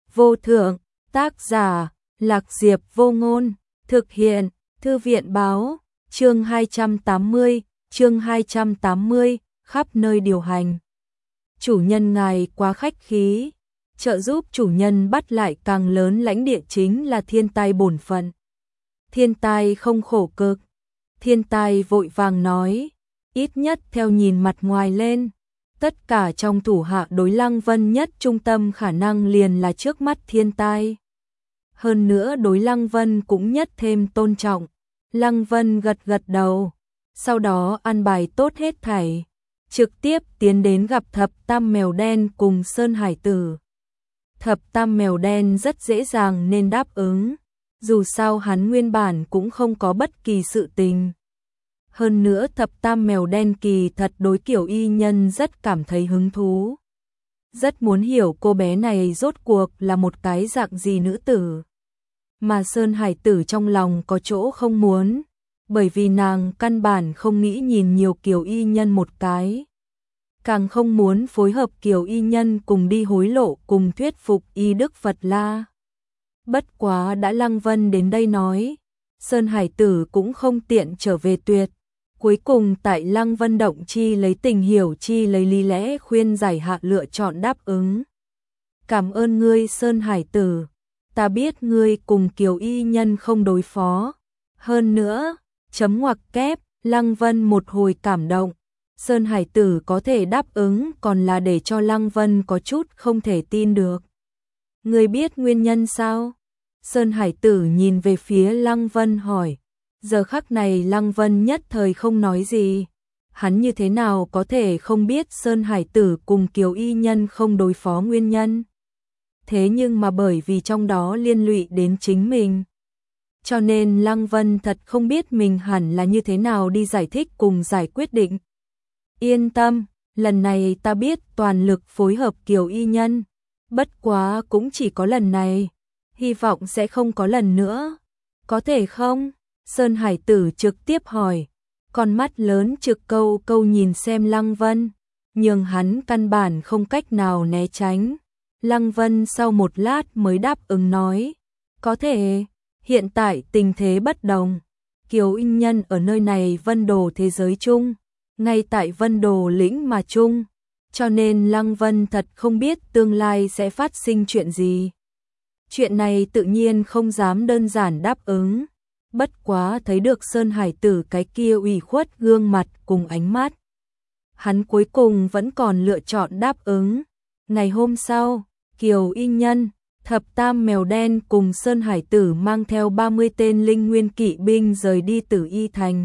vô thượng, tác giả, Lạc Diệp Vô Ngôn, thực hiện, Thư viện báo, chương 280, khắp nơi điều hành. Chủ nhân ngài quá khách khí, trợ giúp chủ nhân bắt lại càng lớn lãnh địa chính là thiên tai bổn phận. Thiên tai không khổ cực, thiên tai vội vàng nói, ít nhất theo nhìn mặt ngoài lên. Tất cả trong thủ hạ đối Lăng Vân nhất trung tâm khả năng liền là trước mắt thiên tai. Hơn nữa đối Lăng Vân cũng nhất thêm tôn trọng. Lăng Vân gật gật đầu, sau đó an bài tốt hết thảy, trực tiếp tiến đến gặp Thập Tam Mèo Đen cùng Sơn Hải Tử. Thập Tam Mèo Đen rất dễ dàng nên đáp ứng, dù sao hắn nguyên bản cũng không có bất kỳ sự tình. Hơn nữa Thập Tam Mèo Đen kỳ thật đối Kiều Y Nhân rất cảm thấy hứng thú. Rất muốn hiểu cô bé này rốt cuộc là một cái dạng gì nữ tử. Mà Sơn Hải Tử trong lòng có chỗ không muốn, bởi vì nàng căn bản không nghĩ nhìn nhiều Kiều Y Nhân một cái. Càng không muốn phối hợp Kiều Y Nhân cùng đi hối lộ cùng thuyết phục Y Đức Phật La. Bất quá đã Lăng Vân đến đây nói, Sơn Hải Tử cũng không tiện trở về tuyệt. Cuối cùng tại Lăng Vân động chi lấy tình hiểu chi lấy lý lẽ khuyên giải hạ lựa chọn đáp ứng. Cảm ơn ngươi Sơn Hải Tử, ta biết ngươi cùng Kiều Y Nhân không đối phó. Hơn nữa, chấm ngoặc kép, Lăng Vân một hồi cảm động. Sơn Hải Tử có thể đáp ứng còn là để cho Lăng Vân có chút không thể tin được. Ngươi biết nguyên nhân sao? Sơn Hải Tử nhìn về phía Lăng Vân hỏi. Giờ khắc này Lăng Vân nhất thời không nói gì. Hắn như thế nào có thể không biết Sơn Hải Tử cùng Kiều Y Nhân không đối phó nguyên nhân. Thế nhưng mà bởi vì trong đó liên lụy đến chính mình. Cho nên Lăng Vân thật không biết mình hẳn là như thế nào đi giải thích cùng giải quyết định. Yên tâm, lần này ta biết toàn lực phối hợp Kiều Y Nhân. Bất quá cũng chỉ có lần này. Hy vọng sẽ không có lần nữa. Có thể không? Sơn Hải Tử trực tiếp hỏi. Con mắt lớn trực câu câu nhìn xem Lăng Vân. Nhưng hắn căn bản không cách nào né tránh. Lăng Vân sau một lát mới đáp ứng nói. Có thể, hiện tại tình thế bất đồng. Kiều Y Nhân ở nơi này Vân Đồ thế giới chung. Ngay tại Vân Đồ lĩnh mà chung. Cho nên Lăng Vân thật không biết tương lai sẽ phát sinh chuyện gì. Chuyện này tự nhiên không dám đơn giản đáp ứng. Bất quá thấy được Sơn Hải Tử cái kia ủy khuất gương mặt cùng ánh mắt. Hắn cuối cùng vẫn còn lựa chọn đáp ứng. Ngày hôm sau, Kiều Y Nhân, Thập Tam Mèo Đen cùng Sơn Hải Tử mang theo 30 tên linh nguyên kỵ binh rời đi Tử Y Thành.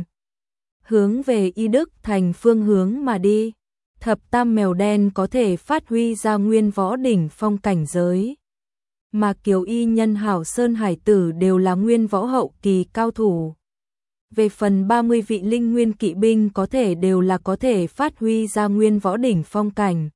Hướng về Y Đức Thành phương hướng mà đi. Thập Tam Mèo Đen có thể phát huy ra nguyên võ đỉnh phong cảnh giới. Mà Kiều Y Nhân hảo Sơn Hải Tử đều là nguyên võ hậu kỳ cao thủ. Về phần 30 vị linh nguyên kỵ binh có thể đều là có thể phát huy ra nguyên võ đỉnh phong cảnh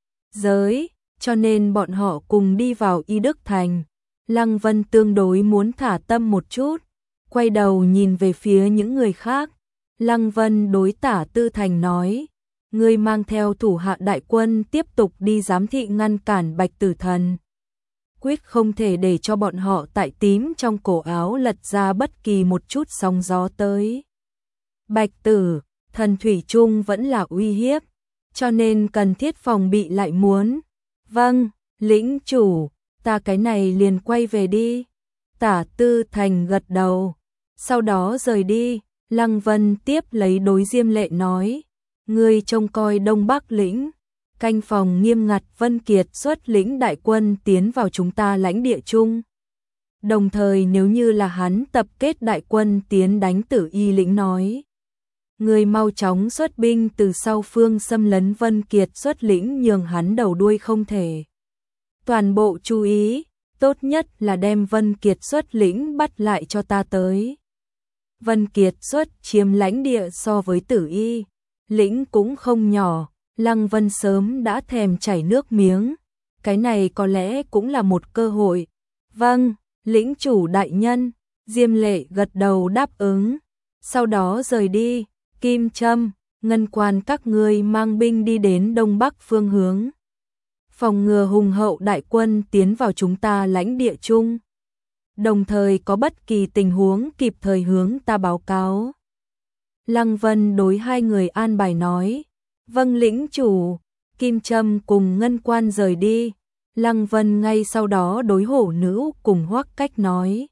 giới, cho nên bọn họ cùng đi vào Y Đức Thành. Lăng Vân tương đối muốn thả tâm một chút, quay đầu nhìn về phía những người khác. Lăng Vân đối Tả Tư Thành nói, ngươi mang theo thủ hạ đại quân tiếp tục đi giám thị ngăn cản Bạch Tử Thần. Quyết không thể để cho bọn họ tại tím trong cổ áo lật ra bất kỳ một chút sóng gió tới. Bạch Tử Thần thủy chung vẫn là uy hiếp, cho nên cần thiết phòng bị lại muốn. Vâng, lĩnh chủ, ta cái này liền quay về đi. Tả Tư Thành gật đầu, sau đó rời đi. Lăng Vân tiếp lấy đối Diêm Lệ nói, ngươi trông coi Đông Bắc lĩnh. Canh phòng nghiêm ngặt Vân Kiệt xuất lĩnh đại quân tiến vào chúng ta lãnh địa chung. Đồng thời nếu như là hắn tập kết đại quân tiến đánh Tử Y lĩnh nói. Người mau chóng xuất binh từ sau phương xâm lấn Vân Kiệt xuất lĩnh nhường hắn đầu đuôi không thể. Toàn bộ chú ý, tốt nhất là đem Vân Kiệt xuất lĩnh bắt lại cho ta tới. Vân Kiệt xuất chiếm lãnh địa so với Tử Y lĩnh cũng không nhỏ. Lăng Vân sớm đã thèm chảy nước miếng, cái này có lẽ cũng là một cơ hội. Vâng, lĩnh chủ đại nhân, Diêm Lệ gật đầu đáp ứng, sau đó rời đi. Kim Trâm, Ngân Quan các ngươi mang binh đi đến Đông Bắc phương hướng. phòng ngừa hùng hậu đại quân tiến vào chúng ta lãnh địa chung, đồng thời có bất kỳ tình huống kịp thời hướng ta báo cáo. Lăng Vân đối hai người an bài nói, vâng lĩnh chủ. Kim Trâm cùng Ngân Quan rời đi, Lăng Vân ngay sau đó đối Hổ Nữ cùng Hoắc Cách nói,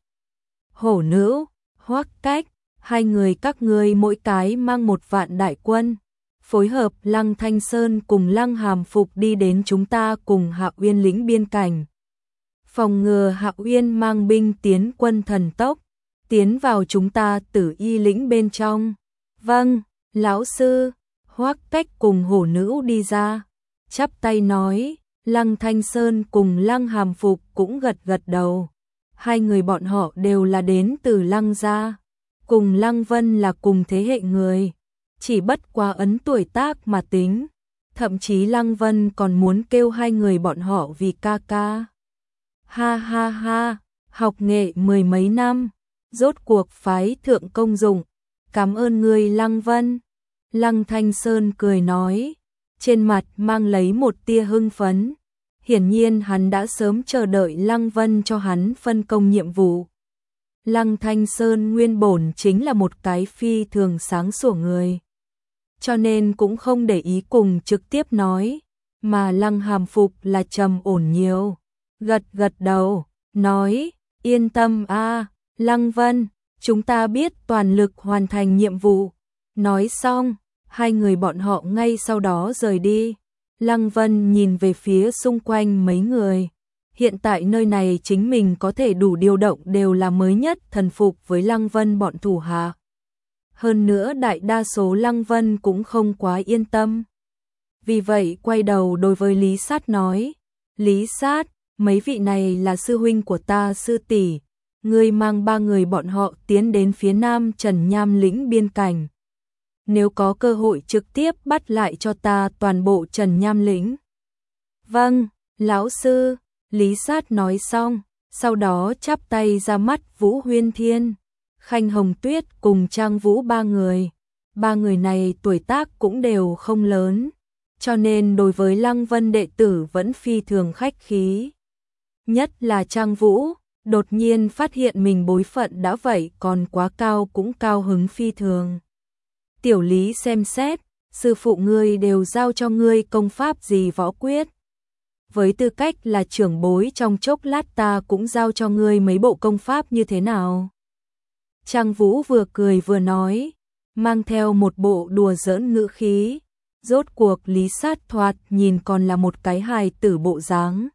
Hổ Nữ, Hoắc Cách, hai người các ngươi mỗi cái mang 1 vạn đại quân, phối hợp Lăng Thanh Sơn cùng Lăng Hàm Phục đi đến chúng ta cùng Hạ Uyên lĩnh biên cảnh, phòng ngừa Hạ Uyên mang binh tiến quân thần tốc, tiến vào chúng ta Tử Y lĩnh bên trong. Vâng, lão sư. Hoắc Cách cùng Hổ Nữ đi ra, chắp tay nói, Lăng Thanh Sơn cùng Lăng Hàm Phục cũng gật gật đầu. Hai người bọn họ đều là đến từ Lăng gia, cùng Lăng Vân là cùng thế hệ người, chỉ bất quá ấn tuổi tác mà tính, thậm chí Lăng Vân còn muốn kêu hai người bọn họ vì ca ca. Ha ha ha, học nghệ 10 mấy năm, rốt cuộc phái thượng công dụng, cảm ơn ngươi Lăng Vân. Lăng Thanh Sơn cười nói, trên mặt mang lấy một tia hưng phấn. Hiển nhiên hắn đã sớm chờ đợi Lăng Vân cho hắn phân công nhiệm vụ. Lăng Thanh Sơn nguyên bổn chính là một cái phi thường sáng sủa người, cho nên cũng không để ý cùng trực tiếp nói, mà Lăng Hàm Phục là trầm ổn nhiều, gật gật đầu, nói, yên tâm a, Lăng Vân, chúng ta biết toàn lực hoàn thành nhiệm vụ. Nói xong, hai người bọn họ ngay sau đó rời đi. Lăng Vân nhìn về phía xung quanh mấy người. Hiện tại nơi này chính mình có thể đủ điều động đều là mới nhất thần phục với Lăng Vân bọn thủ hạ. Hơn nữa đại đa số Lăng Vân cũng không quá yên tâm. Vì vậy quay đầu đối với Lý Sát nói, Lý Sát, mấy vị này là sư huynh của ta sư tỷ, ngươi mang 3 người bọn họ tiến đến phía nam Trần Nham lĩnh biên cảnh. Nếu có cơ hội trực tiếp bắt lại cho ta toàn bộ Trần Nham lĩnh. Vâng, lão sư, Lý Sát nói xong, sau đó chắp tay ra mắt Vũ Huyên Thiên, Khanh Hồng Tuyết cùng Trang Vũ 3 người. 3 người này tuổi tác cũng đều không lớn, cho nên đối với Lăng Vân đệ tử vẫn phi thường khách khí. Nhất là Trang Vũ, đột nhiên phát hiện mình bối phận đã vậy còn quá cao cũng cao hứng phi thường. Tiểu Lý xem xét, sư phụ ngươi đều giao cho ngươi công pháp gì võ quyết. Với tư cách là trưởng bối trong chốc lát ta cũng giao cho ngươi mấy bộ công pháp như thế nào. Trang Vũ vừa cười vừa nói, mang theo một bộ đùa giỡn ngữ khí. Rốt cuộc Lý Sát thoạt nhìn còn là một cái hài tử bộ dáng.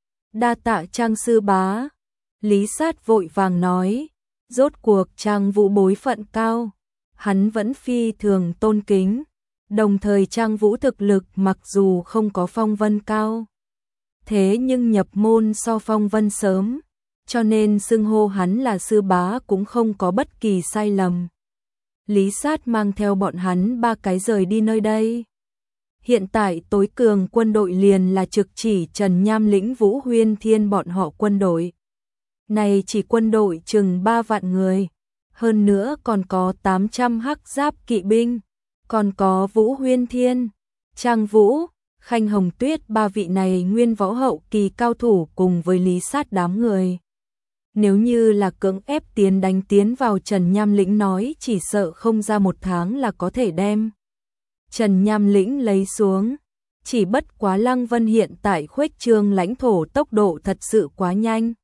Đa tạ Trang sư bá. Lý Sát vội vàng nói, rốt cuộc Trang Vũ bối phận cao, hắn vẫn phi thường tôn kính, đồng thời Trang Vũ thực lực mặc dù không có Phong Vân cao, thế nhưng nhập môn so Phong Vân sớm, cho nên xưng hô hắn là sư bá cũng không có bất kỳ sai lầm. Lý Sát mang theo bọn hắn 3 cái rời đi nơi đây. Hiện tại tối cường quân đội liền là trực chỉ Trần Nham lĩnh Vũ Huyên Thiên bọn họ quân đội. Này chỉ quân đội chừng 3 vạn người, hơn nữa còn có 800 hắc giáp kỵ binh, còn có Vũ Huyên Thiên, Trang Vũ, Khanh Hồng Tuyết 3 vị này nguyên võ hậu kỳ cao thủ cùng với Lý Sát đám người. Nếu như là cưỡng ép đánh tiến vào Trần Nham lĩnh nói chỉ sợ không ra 1 tháng là có thể đem Trần Nham lĩnh lấy xuống. Chỉ bất quá Lăng Vân hiện tại khuếch trương lãnh thổ tốc độ thật sự quá nhanh,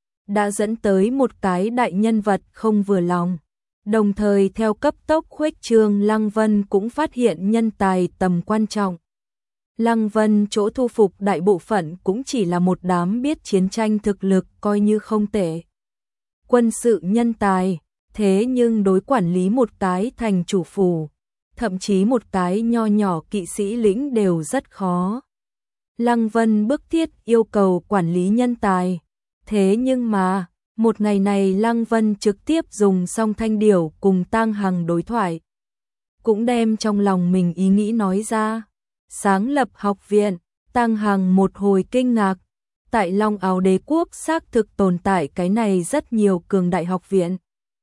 đã dẫn tới một cái đại nhân vật không vừa lòng. Đồng thời theo cấp tốc khuếch trương Lăng Vân cũng phát hiện nhân tài tầm quan trọng. Lăng Vân chỗ thu phục đại bộ phận cũng chỉ là một đám biết chiến tranh thực lực coi như không tệ. Quân sự nhân tài, thế nhưng đối quản lý một cái thành chủ phủ, thậm chí một cái nho nhỏ kỵ sĩ lĩnh đều rất khó. Lăng Vân bức thiết yêu cầu quản lý nhân tài, thế nhưng mà, một ngày này Lăng Vân trực tiếp dùng Song Thanh Điểu cùng Tang Hằng đối thoại, cũng đem trong lòng mình ý nghĩ nói ra. Sáng lập học viện, Tang Hằng một hồi kinh ngạc, tại Long Áo Đế quốc xác thực tồn tại cái này rất nhiều cường đại học viện.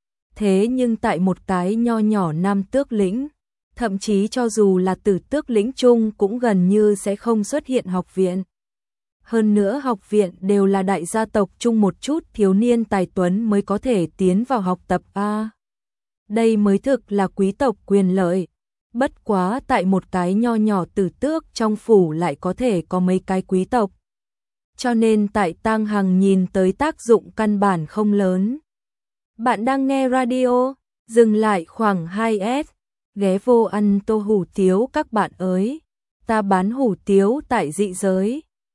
Thế nhưng tại một cái nho nhỏ Nam Tước lĩnh, thậm chí cho dù là Tử Tước lĩnh chung cũng gần như sẽ không xuất hiện học viện. Hơn nữa học viện đều là đại gia tộc chung, một chút thiếu niên tài tuấn mới có thể tiến vào học tập a. Đây mới thực là quý tộc quyền lợi. Bất quá tại một cái nho nhỏ Tử Tước trong phủ lại có thể có mấy cái quý tộc. Cho nên tại Tang Hằng nhìn tới tác dụng căn bản không lớn. Bạn đang nghe radio, dừng lại khoảng 2S, ghé vô ăn tô hủ tiếu các bạn ơi. Ta bán hủ tiếu tại dị giới.